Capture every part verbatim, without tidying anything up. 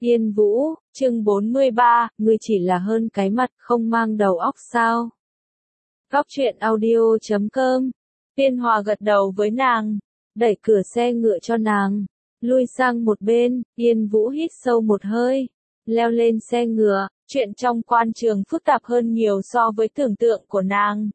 Yên Vũ, chương bốn mươi ba, ngươi chỉ là hơn cái mặt không mang đầu óc sao? Góc truyện audio chấm com. Tiên Hòa gật đầu với nàng, đẩy cửa xe ngựa cho nàng, lui sang một bên. Yên Vũ hít sâu một hơi, leo lên xe ngựa. Chuyện trong quan trường phức tạp hơn nhiều so với tưởng tượng của nàng.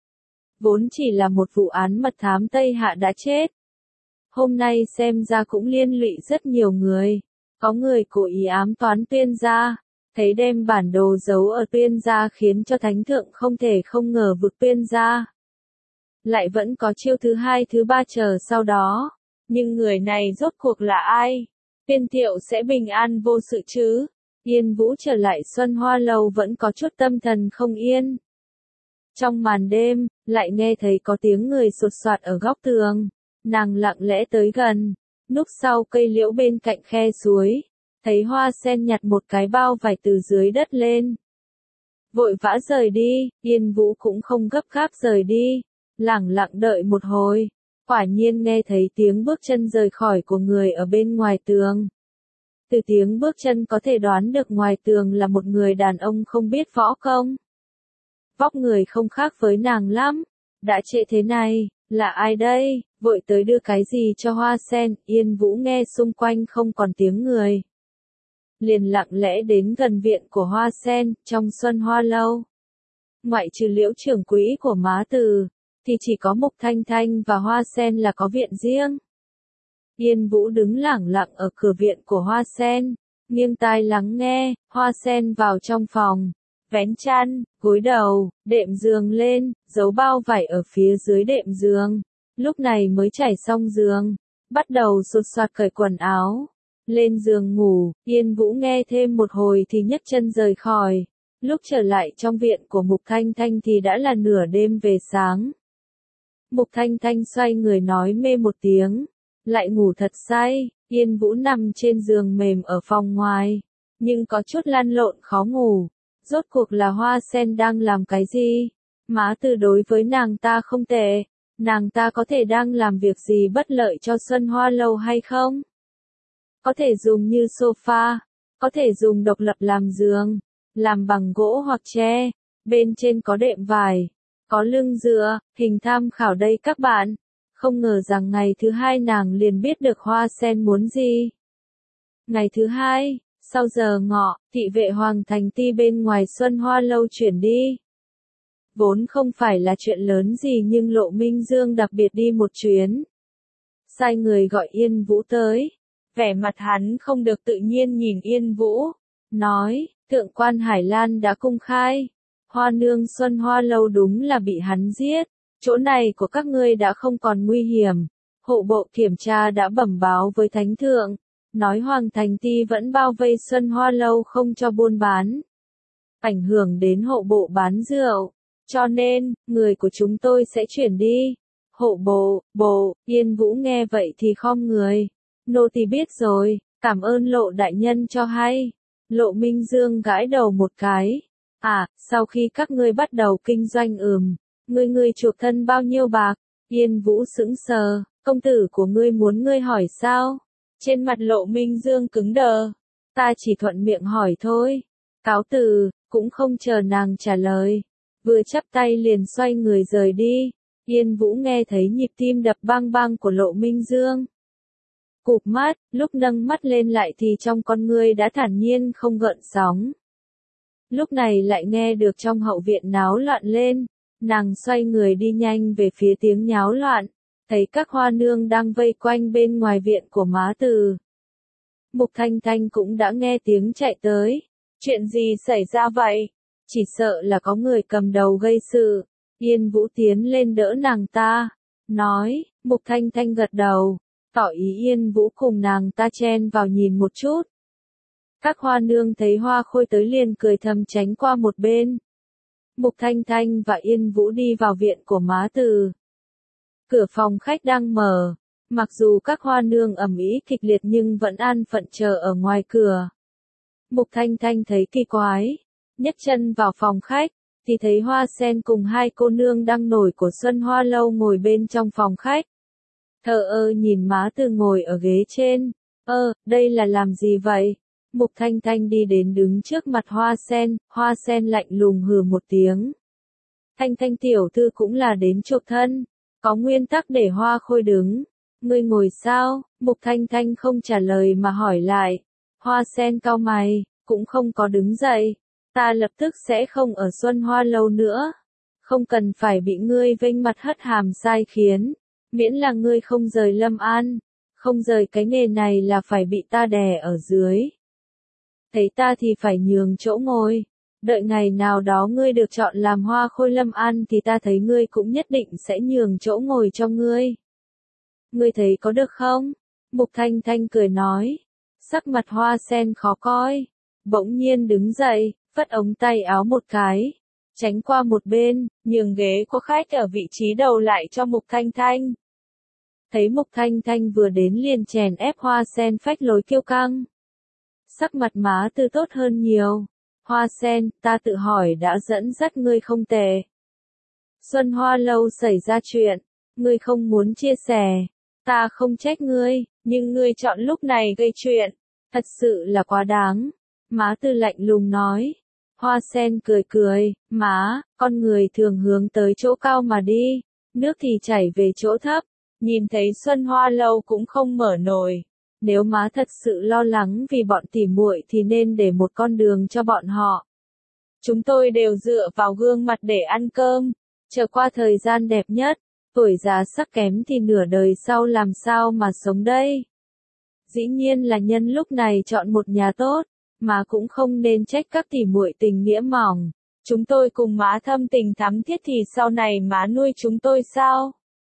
Vốn chỉ là một vụ án mật thám Tây Hạ đã chết. Hôm nay xem ra cũng liên lụy rất nhiều người. Có người cố ý ám toán Tuyên gia, thấy đem bản đồ giấu ở Tuyên gia khiến cho thánh thượng không thể không ngờ vực Tuyên gia. Lại vẫn có chiêu thứ hai thứ ba chờ sau đó. Nhưng người này rốt cuộc là ai? Tuyên Thiệu sẽ bình an vô sự chứ? Yên Vũ trở lại Xuân Hoa Lâu vẫn có chút tâm thần không yên. Trong màn đêm, lại nghe thấy có tiếng người sột soạt ở góc tường. Nàng lặng lẽ tới gần, núp sau cây liễu bên cạnh khe suối, thấy Hoa Sen nhặt một cái bao vải từ dưới đất lên. Vội vã rời đi, Yên Vũ cũng không gấp gáp rời đi, lẳng lặng đợi một hồi, quả nhiên nghe thấy tiếng bước chân rời khỏi của người ở bên ngoài tường. Từ tiếng bước chân có thể đoán được ngoài tường là một người đàn ông không biết võ công. Vóc người không khác với nàng lắm, đã trễ thế này, là ai đây, vội tới đưa cái gì cho Hoa Sen. Yên Vũ nghe xung quanh không còn tiếng người, liền lặng lẽ đến gần viện của Hoa Sen, trong Xuân Hoa Lâu. Ngoại trừ Liễu trưởng quỹ của Má Từ, thì chỉ có Mục Thanh Thanh và Hoa Sen là có viện riêng. Yên Vũ đứng lẳng lặng ở cửa viện của Hoa Sen, nghiêng tai lắng nghe. Hoa Sen vào trong phòng, vén chăn, gối đầu, đệm giường lên, giấu bao vải ở phía dưới đệm giường. Lúc này mới trải xong giường, bắt đầu sột soạt cởi quần áo, lên giường ngủ. Yên Vũ nghe thêm một hồi thì nhấc chân rời khỏi. Lúc trở lại trong viện của Mục Thanh Thanh thì đã là nửa đêm về sáng. Mục Thanh Thanh xoay người nói mê một tiếng, lại ngủ thật say. Yên Vũ nằm trên giường mềm ở phòng ngoài, nhưng có chút lăn lộn khó ngủ. Rốt cuộc là Hoa Sen đang làm cái gì? Má Từ đối với nàng ta không tệ, nàng ta có thể đang làm việc gì bất lợi cho Xuân Hoa Lâu hay không? Có thể dùng như sofa, có thể dùng độc lập làm giường, làm bằng gỗ hoặc tre, bên trên có đệm vải, có lưng dựa, hình tham khảo đây các bạn. Không ngờ rằng ngày thứ hai nàng liền biết được Hoa Sen muốn gì. Ngày thứ hai, sau giờ ngọ, thị vệ Hoàng Thành Ti bên ngoài Xuân Hoa Lâu chuyển đi. Vốn không phải là chuyện lớn gì nhưng Lộ Minh Dương đặc biệt đi một chuyến. Sai người gọi Yên Vũ tới. Vẻ mặt hắn không được tự nhiên nhìn Yên Vũ, nói, thượng quan Hải Lan đã công khai. Hoa nương Xuân Hoa Lâu đúng là bị hắn giết. Chỗ này của các ngươi đã không còn nguy hiểm. Hộ bộ kiểm tra đã bẩm báo với Thánh Thượng, nói Hoàng Thành Ti vẫn bao vây Xuân Hoa Lâu không cho buôn bán. Ảnh hưởng đến hộ bộ bán rượu. Cho nên, người của chúng tôi sẽ chuyển đi. Hộ bộ, bộ, Yên Vũ nghe vậy thì khom người. Nô tỳ biết rồi, cảm ơn Lộ đại nhân cho hay. Lộ Minh Dương gãi đầu một cái. À, sau khi các ngươi bắt đầu kinh doanh ừm, ngươi ngươi chuộc thân bao nhiêu bạc? Yên Vũ sững sờ, công tử của ngươi muốn ngươi hỏi sao? Trên mặt Lộ Minh Dương cứng đờ. Ta chỉ thuận miệng hỏi thôi. Cáo từ, cũng không chờ nàng trả lời. Vừa chắp tay liền xoay người rời đi. Yên Vũ nghe thấy nhịp tim đập bang bang của Lộ Minh Dương. Cụp mắt, lúc nâng mắt lên lại thì trong con ngươi đã thản nhiên không gợn sóng. Lúc này lại nghe được trong hậu viện náo loạn lên. Nàng xoay người đi nhanh về phía tiếng nháo loạn. Thấy các hoa nương đang vây quanh bên ngoài viện của Má Từ. Mục Thanh Thanh cũng đã nghe tiếng chạy tới. Chuyện gì xảy ra vậy? Chỉ sợ là có người cầm đầu gây sự. Yên Vũ tiến lên đỡ nàng ta, nói. Mục Thanh Thanh gật đầu, tỏ ý Yên Vũ cùng nàng ta chen vào nhìn một chút. Các hoa nương thấy Hoa Khôi tới liền cười thầm tránh qua một bên. Mục Thanh Thanh và Yên Vũ đi vào viện của Má Từ. Cửa phòng khách đang mở, mặc dù các hoa nương ầm ĩ kịch liệt nhưng vẫn an phận chờ ở ngoài cửa. Mục Thanh Thanh thấy kỳ quái, nhấc chân vào phòng khách, thì thấy Hoa Sen cùng hai cô nương đang nổi của Xuân Hoa Lâu ngồi bên trong phòng khách. Thờ ơ nhìn Má Từ ngồi ở ghế trên. Ơ, đây là làm gì vậy? Mục Thanh Thanh đi đến đứng trước mặt Hoa Sen, Hoa Sen lạnh lùng hừ một tiếng. Thanh Thanh tiểu thư cũng là đến chuộc thân, có nguyên tắc để Hoa Khôi đứng. Ngươi ngồi sao? Mục Thanh Thanh không trả lời mà hỏi lại. Hoa Sen cau mày, cũng không có đứng dậy. Ta lập tức sẽ không ở Xuân Hoa lâu nữa. Không cần phải bị ngươi vênh mặt hất hàm sai khiến. Miễn là ngươi không rời Lâm An. Không rời cái nghề này là phải bị ta đè ở dưới. Thấy ta thì phải nhường chỗ ngồi. Đợi ngày nào đó ngươi được chọn làm Hoa Khôi Lâm An thì ta thấy ngươi cũng nhất định sẽ nhường chỗ ngồi cho ngươi. Ngươi thấy có được không? Mục Thanh Thanh cười nói. Sắc mặt Hoa Sen khó coi. Bỗng nhiên đứng dậy, phất ống tay áo một cái. Tránh qua một bên, nhường ghế của khách ở vị trí đầu lại cho Mục Thanh Thanh. Thấy Mục Thanh Thanh vừa đến liền chèn ép Hoa Sen phách lối kiêu căng. Sắc mặt má tư tốt hơn nhiều. Hoa Sen, ta tự hỏi đã dẫn dắt ngươi không tệ. Xuân Hoa lâu xảy ra chuyện, ngươi không muốn chia sẻ. Ta không trách ngươi, nhưng ngươi chọn lúc này gây chuyện. Thật sự là quá đáng. Má tư lạnh lùng nói. Hoa Sen cười cười, má, con người thường hướng tới chỗ cao mà đi. Nước thì chảy về chỗ thấp. Nhìn thấy Xuân Hoa lâu cũng không mở nổi. Nếu má thật sự lo lắng vì bọn tỉ muội thì nên để một con đường cho bọn họ. Chúng tôi đều dựa vào gương mặt để ăn cơm, chờ qua thời gian đẹp nhất, tuổi già sắc kém thì nửa đời sau làm sao mà sống đây. Dĩ nhiên là nhân lúc này chọn một nhà tốt, mà cũng không nên trách các tỉ muội tình nghĩa mỏng. Chúng tôi cùng má thâm tình thắm thiết thì sau này má nuôi chúng tôi sao?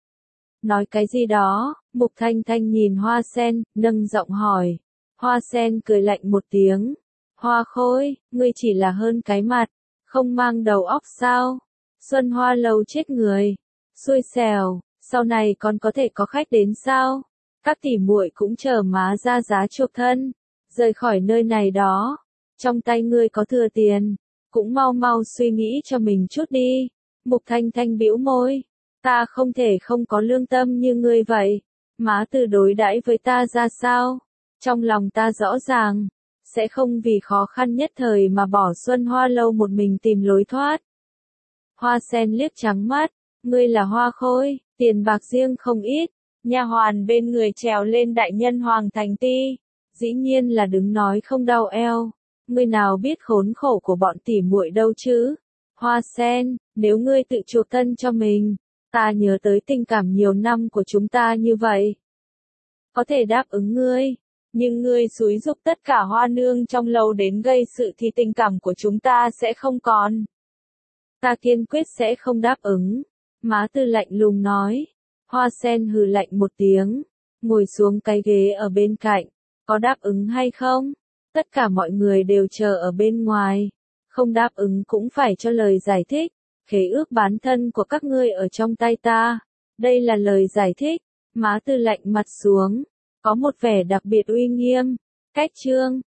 Nói cái gì đó, Mục Thanh Thanh nhìn Hoa Sen, nâng giọng hỏi. Hoa Sen cười lạnh một tiếng. Hoa Khôi, ngươi chỉ là hơn cái mặt, không mang đầu óc sao? Xuân Hoa lâu chết người. Xui xẻo, sau này còn có thể có khách đến sao? Các tỉ muội cũng chờ má ra giá chuộc thân, rời khỏi nơi này đó. Trong tay ngươi có thừa tiền, cũng mau mau suy nghĩ cho mình chút đi. Mục Thanh Thanh bĩu môi. Ta không thể không có lương tâm như ngươi vậy. Má từ đối đãi với ta ra sao? Trong lòng ta rõ ràng, sẽ không vì khó khăn nhất thời mà bỏ Xuân Hoa lâu một mình tìm lối thoát. Hoa Sen liếc trắng mắt, ngươi là Hoa Khôi, tiền bạc riêng không ít, nha hoàn bên người trèo lên đại nhân Hoàng Thành Ti, dĩ nhiên là đứng nói không đau eo. Ngươi nào biết khốn khổ của bọn tỉ muội đâu chứ? Hoa Sen, nếu ngươi tự chuộc thân cho mình, ta nhớ tới tình cảm nhiều năm của chúng ta như vậy. Có thể đáp ứng ngươi, nhưng ngươi xúi giục tất cả hoa nương trong lầu đến gây sự thì tình cảm của chúng ta sẽ không còn. Ta kiên quyết sẽ không đáp ứng. Má tư lạnh lùng nói. Hoa Sen hừ lạnh một tiếng, ngồi xuống cái ghế ở bên cạnh. Có đáp ứng hay không? Tất cả mọi người đều chờ ở bên ngoài. Không đáp ứng cũng phải cho lời giải thích. Khế ước bán thân của các ngươi ở trong tay ta. Đây là lời giải thích. Má tư lạnh mặt xuống, có một vẻ đặc biệt uy nghiêm. Cách chương